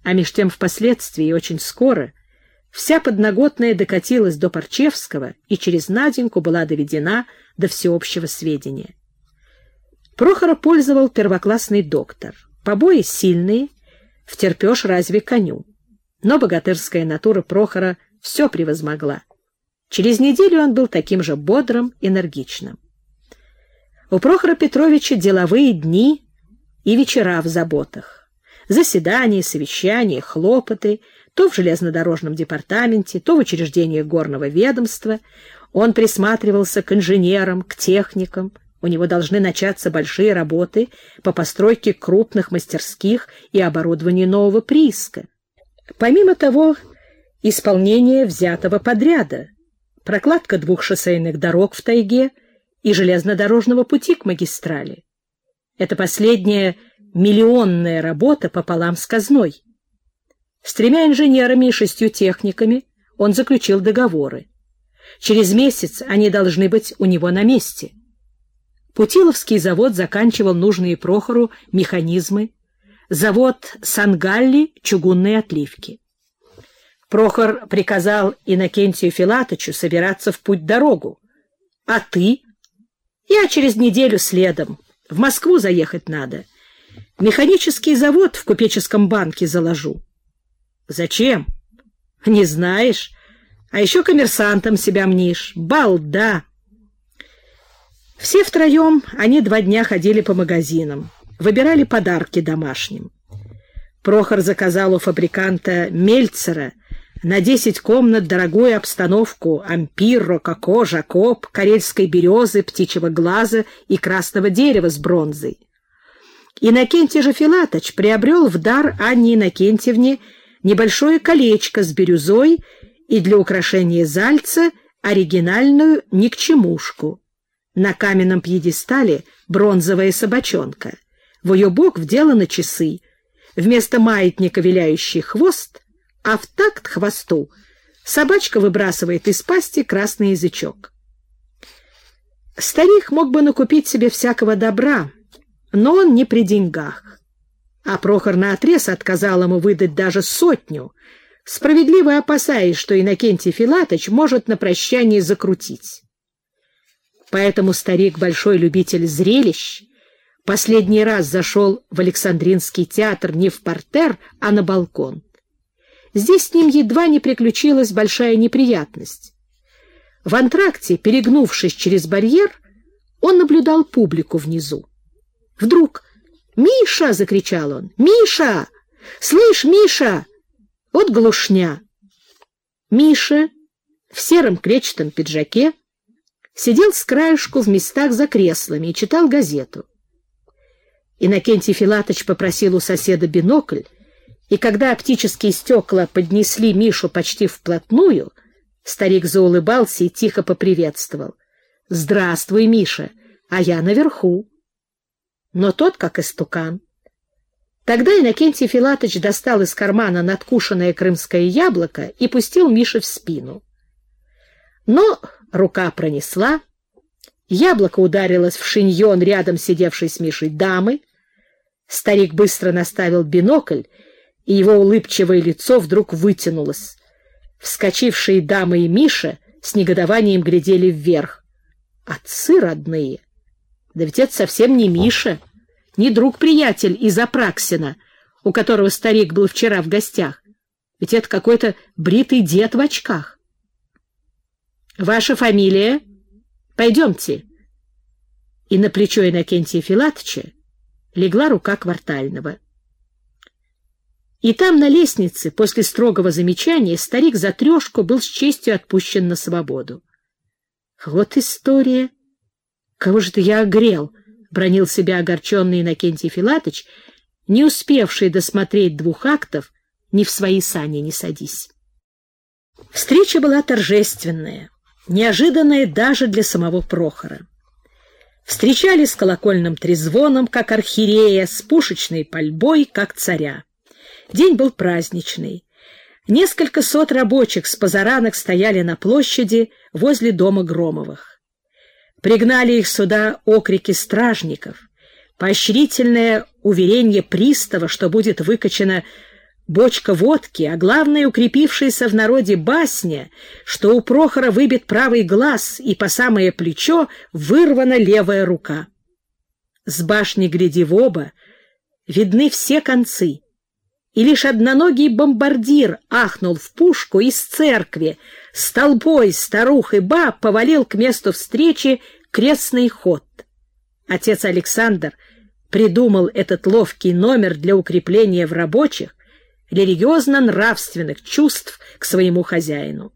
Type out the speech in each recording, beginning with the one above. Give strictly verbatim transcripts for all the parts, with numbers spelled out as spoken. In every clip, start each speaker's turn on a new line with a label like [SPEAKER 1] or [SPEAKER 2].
[SPEAKER 1] А меж тем впоследствии, очень скоро, вся подноготная докатилась до Парчевского и через Наденьку была доведена до всеобщего сведения. Прохора пользовал первоклассный доктор. Побои сильные, втерпешь разве коню. Но богатырская натура Прохора все превозмогла. Через неделю он был таким же бодрым, энергичным. У Прохора Петровича деловые дни и вечера в заботах. Заседания, совещания, хлопоты, то в железнодорожном департаменте, то в учреждениях горного ведомства. Он присматривался к инженерам, к техникам. У него должны начаться большие работы по постройке крупных мастерских и оборудованию нового прииска. Помимо того, исполнение взятого подряда, прокладка двух шоссейных дорог в тайге и железнодорожного пути к магистрали. Это последняя миллионная работа пополам с казной. С тремя инженерами и шестью техниками он заключил договоры. Через месяц они должны быть у него на месте. Путиловский завод заканчивал нужные Прохору механизмы, завод Сангалли — чугунные отливки. Прохор приказал Иннокентию Филатычу собираться в путь-дорогу. А ты? Я через неделю следом. В Москву заехать надо. Механический завод в купеческом банке заложу. Зачем? Не знаешь? А еще коммерсантом себя мнишь. Балда! Все втроем они два дня ходили по магазинам, выбирали подарки домашним. Прохор заказал у фабриканта Мельцера на десять комнат дорогую обстановку ампир, рококо, жакоб, карельской березы, птичьего глаза и красного дерева с бронзой. Иннокентий же Филатыч приобрел в дар Анне Иннокентьевне небольшое колечко с бирюзой и для украшения зальца оригинальную никчемушку. На каменном пьедестале бронзовая собачонка. В ее бок вделаны часы. Вместо маятника виляющий хвост, а в такт хвосту собачка выбрасывает из пасти красный язычок. Старик мог бы накупить себе всякого добра, но он не при деньгах. А Прохор наотрез отказал ему выдать даже сотню, справедливо опасаясь, что Иннокентий Филатыч может на прощание закрутить. Поэтому старик, большой любитель зрелищ, последний раз зашел в Александринский театр не в партер, а на балкон. Здесь с ним едва не приключилась большая неприятность. В антракте, перегнувшись через барьер, он наблюдал публику внизу. Вдруг «Миша!» — закричал он. «Миша! Слышь, Миша!» Вот глушня. Миша в сером клетчатом пиджаке сидел с краешку в местах за креслами и читал газету. Иннокентий Филатыч попросил у соседа бинокль, и когда оптические стекла поднесли Мишу почти вплотную, старик заулыбался и тихо поприветствовал. «Здравствуй, Миша, а я наверху». Но тот, как истукан. Тогда Иннокентий Филатыч достал из кармана надкушенное крымское яблоко и пустил Мише в спину. Но рука пронесла, яблоко ударилось в шиньон рядом сидевшей с Мишей дамы, старик быстро наставил бинокль, и его улыбчивое лицо вдруг вытянулось. Вскочившие дама и Миша с негодованием глядели вверх. Отцы родные! Да ведь это совсем не Миша, не друг-приятель из Апраксина, у которого старик был вчера в гостях. Ведь это какой-то бритый дед в очках. «Ваша фамилия? Пойдемте». И на плечо Иннокентия Филатыча легла рука Квартального. И там, на лестнице, после строгого замечания, старик за трешку был с честью отпущен на свободу. «Вот история! Кого же-то я огрел?» — бранил себя огорченный Иннокентий Филатыч, не успевший досмотреть двух актов «Ни в свои сани не садись». Встреча была торжественная, неожиданная даже для самого Прохора. Встречали с колокольным трезвоном, как архиерея, с пушечной пальбой, как царя. День был праздничный. Несколько сот рабочих с позаранок стояли на площади возле дома Громовых. Пригнали их сюда окрики стражников, поощрительное уверение пристава, что будет выкачана бочка водки, а главное, укрепившаяся в народе басня, что у Прохора выбит правый глаз и по самое плечо вырвана левая рука. С башни, гляди в оба, видны все концы, и лишь одноногий бомбардир ахнул в пушку из церкви, с толпой старух и баб повалил к месту встречи крестный ход. Отец Александр придумал этот ловкий номер для укрепления в рабочих религиозно-нравственных чувств к своему хозяину.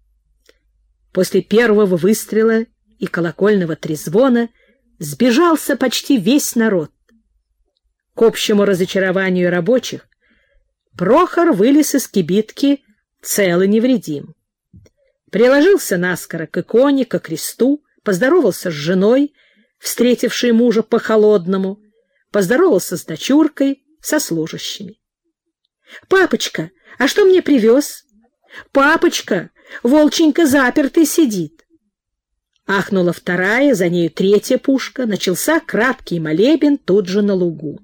[SPEAKER 1] После первого выстрела и колокольного трезвона сбежался почти весь народ. К общему разочарованию рабочих Прохор вылез из кибитки цел и невредим. Приложился наскоро к иконе, ко кресту, поздоровался с женой, встретившей мужа по-холодному, поздоровался с дочуркой, со служащими. «Папочка, а что мне привез? Папочка, волченька запертый сидит». Ахнула вторая, за нею третья пушка, начался краткий молебен тут же на лугу.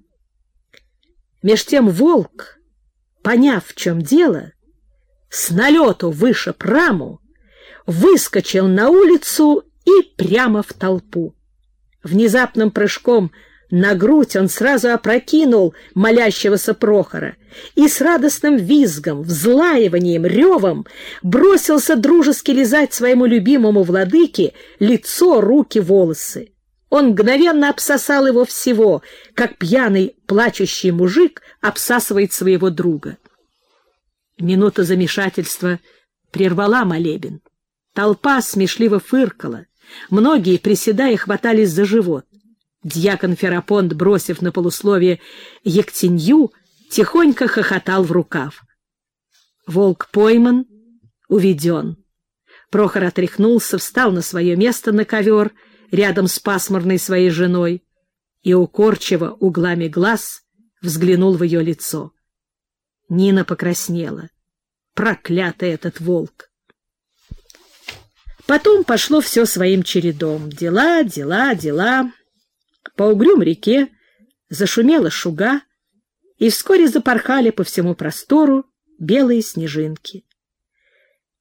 [SPEAKER 1] Меж тем волк, поняв, в чем дело, с налету вышиб раму, выскочил на улицу и прямо в толпу. Внезапным прыжком на грудь он сразу опрокинул молящегося Прохора и с радостным визгом, взлаиванием, ревом бросился дружески лизать своему любимому владыке лицо, руки, волосы. Он мгновенно обсосал его всего, как пьяный плачущий мужик обсасывает своего друга. Минута замешательства прервала молебен. Толпа смешливо фыркала. Многие, приседая, хватались за живот. Дьякон Ферапонт, бросив на полусловие ектенью, тихонько хохотал в рукав. Волк пойман, уведен. Прохор отряхнулся, встал на свое место на ковер рядом с пасмурной своей женой и укорчиво углами глаз взглянул в ее лицо. Нина покраснела. Проклятый этот волк! Потом пошло все своим чередом. Дела, дела, дела. По Угрюм-реке зашумела шуга, и вскоре запорхали по всему простору белые снежинки.